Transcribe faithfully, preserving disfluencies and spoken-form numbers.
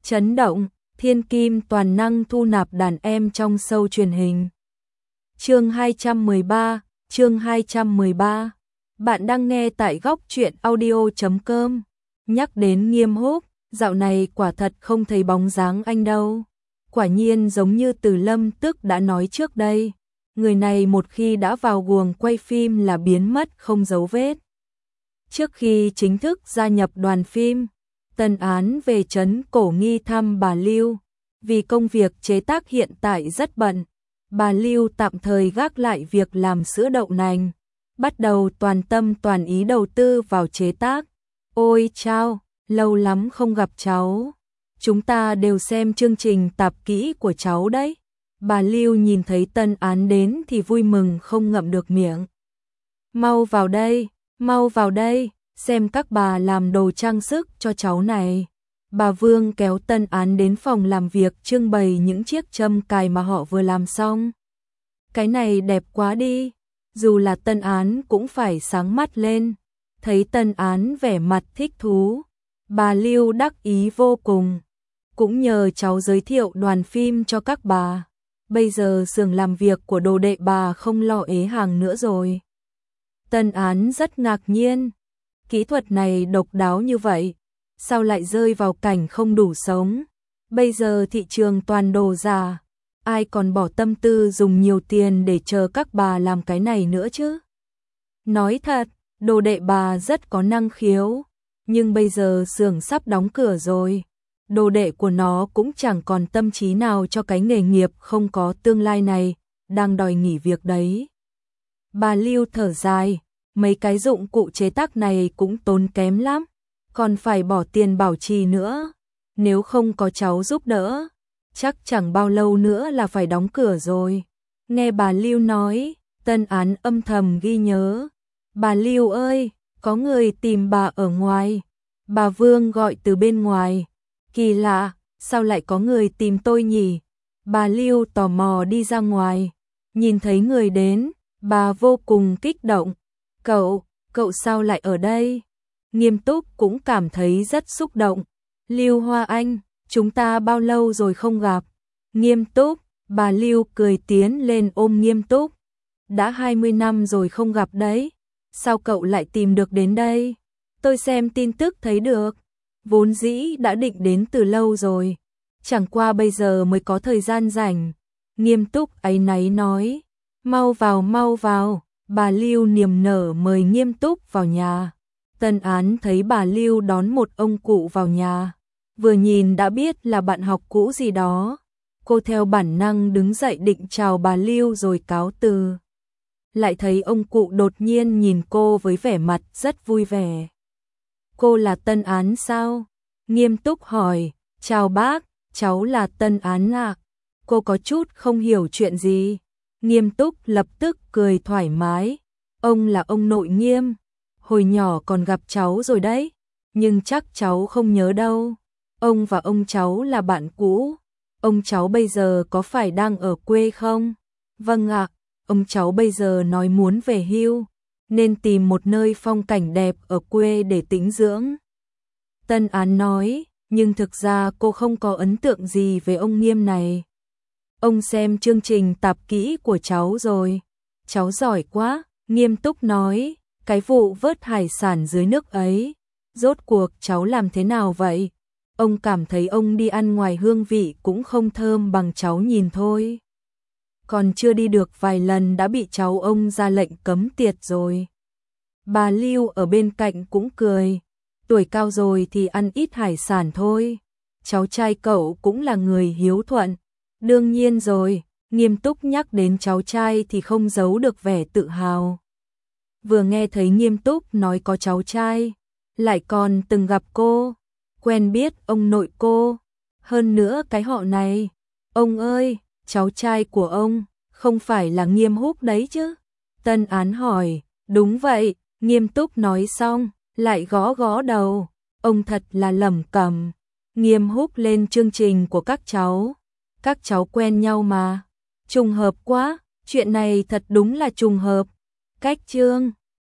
Chấn động, thiên kim toàn năng thu nạp đàn em trong show truyền hình. Chương hai trăm mười ba, chương hai trăm mười ba. Bạn đang nghe tại góc truyện audio chấm com. Nhắc đến Nghiêm Húc, dạo này quả thật không thấy bóng dáng anh đâu. Quả nhiên giống như Từ Lâm Tức đã nói trước đây, người này một khi đã vào guồng quay phim là biến mất không dấu vết. Trước khi chính thức gia nhập đoàn phim, Tân Án về trấn Cổ Nghi thăm bà Lưu. Vì công việc chế tác hiện tại rất bận, bà Lưu tạm thời gác lại việc làm sữa đậu nành, bắt đầu toàn tâm toàn ý đầu tư vào chế tác. Ôi chao, lâu lắm không gặp cháu. Chúng ta đều xem chương trình tạp kỹ của cháu đấy. Bà Lưu nhìn thấy Tân Án đến thì vui mừng không ngậm được miệng. Mau vào đây, mau vào đây, xem các bà làm đồ trang sức cho cháu này. Bà Vương kéo Tân Án đến phòng làm việc trưng bày những chiếc châm cài mà họ vừa làm xong. Cái này đẹp quá đi, dù là Tân Án cũng phải sáng mắt lên. Thấy Tân Án vẻ mặt thích thú, bà Lưu đắc ý vô cùng. Cũng nhờ cháu giới thiệu đoàn phim cho các bà. Bây giờ xưởng làm việc của đồ đệ bà không lo ế hàng nữa rồi. Tân Án rất ngạc nhiên. Kỹ thuật này độc đáo như vậy, sao lại rơi vào cảnh không đủ sống? Bây giờ thị trường toàn đồ giả, ai còn bỏ tâm tư dùng nhiều tiền để chờ các bà làm cái này nữa chứ? Nói thật, đồ đệ bà rất có năng khiếu, nhưng bây giờ xưởng sắp đóng cửa rồi. Đồ đệ của nó cũng chẳng còn tâm trí nào cho cái nghề nghiệp không có tương lai này, đang đòi nghỉ việc đấy. Bà Lưu thở dài, mấy cái dụng cụ chế tác này cũng tốn kém lắm, còn phải bỏ tiền bảo trì nữa. Nếu không có cháu giúp đỡ, chắc chẳng bao lâu nữa là phải đóng cửa rồi. Nghe bà Lưu nói, Tân Án âm thầm ghi nhớ. Bà Lưu ơi, có người tìm bà ở ngoài. Bà Vương gọi từ bên ngoài. Kỳ lạ, sao lại có người tìm tôi nhỉ? Bà Lưu tò mò đi ra ngoài, nhìn thấy người đến, bà vô cùng kích động. Cậu, cậu sao lại ở đây? Nghiêm Túc cũng cảm thấy rất xúc động. Lưu Hoa Anh, chúng ta bao lâu rồi không gặp? Nghiêm Túc, bà Lưu cười tiến lên ôm Nghiêm Túc. Đã hai mươi năm rồi không gặp đấy. Sao cậu lại tìm được đến đây? Tôi xem tin tức thấy được. Vốn dĩ đã định đến từ lâu rồi, chẳng qua bây giờ mới có thời gian rảnh. Nghiêm Túc áy náy nói, mau vào mau vào. Bà Lưu niềm nở mời Nghiêm Túc vào nhà. Tân Án thấy bà Lưu đón một ông cụ vào nhà, vừa nhìn đã biết là bạn học cũ gì đó. Cô theo bản năng đứng dậy định chào bà Lưu rồi cáo từ. Lại thấy ông cụ đột nhiên nhìn cô với vẻ mặt rất vui vẻ. Cô là Tân Án sao? Nghiêm Túc hỏi. Chào bác, cháu là Tân Án ạ. Cô có chút không hiểu chuyện gì. Nghiêm Túc lập tức cười thoải mái. Ông là ông nội Nghiêm. Hồi nhỏ còn gặp cháu rồi đấy, nhưng chắc cháu không nhớ đâu. Ông và ông cháu là bạn cũ. Ông cháu bây giờ có phải đang ở quê không? Vâng ạ, ông cháu bây giờ nói muốn về hưu, nên tìm một nơi phong cảnh đẹp ở quê để tĩnh dưỡng. Tân Án nói, nhưng thực ra cô không có ấn tượng gì về ông Nghiêm này. Ông xem chương trình tạp kỹ của cháu rồi. Cháu giỏi quá, Nghiêm Túc nói, cái vụ vớt hải sản dưới nước ấy, rốt cuộc cháu làm thế nào vậy? Ông cảm thấy ông đi ăn ngoài hương vị cũng không thơm bằng cháu nhìn thôi. Còn chưa đi được vài lần đã bị cháu ông ra lệnh cấm tiệt rồi. Bà Lưu ở bên cạnh cũng cười, tuổi cao rồi thì ăn ít hải sản thôi. Cháu trai cậu cũng là người hiếu thuận. Đương nhiên rồi, Nghiêm Túc nhắc đến cháu trai thì không giấu được vẻ tự hào. Vừa nghe thấy Nghiêm Túc nói có cháu trai, lại còn từng gặp cô, quen biết ông nội cô, hơn nữa cái họ này. Ông ơi, cháu trai của ông, không phải là Nghiêm Húc đấy chứ? Tân Án hỏi. Đúng vậy, Nghiêm Túc nói xong, lại gõ gõ đầu. Ông thật là lẩm cẩm. Nghiêm Húc lên chương trình của các cháu. Các cháu quen nhau mà. Trùng hợp quá, chuyện này thật đúng là trùng hợp. Cách chương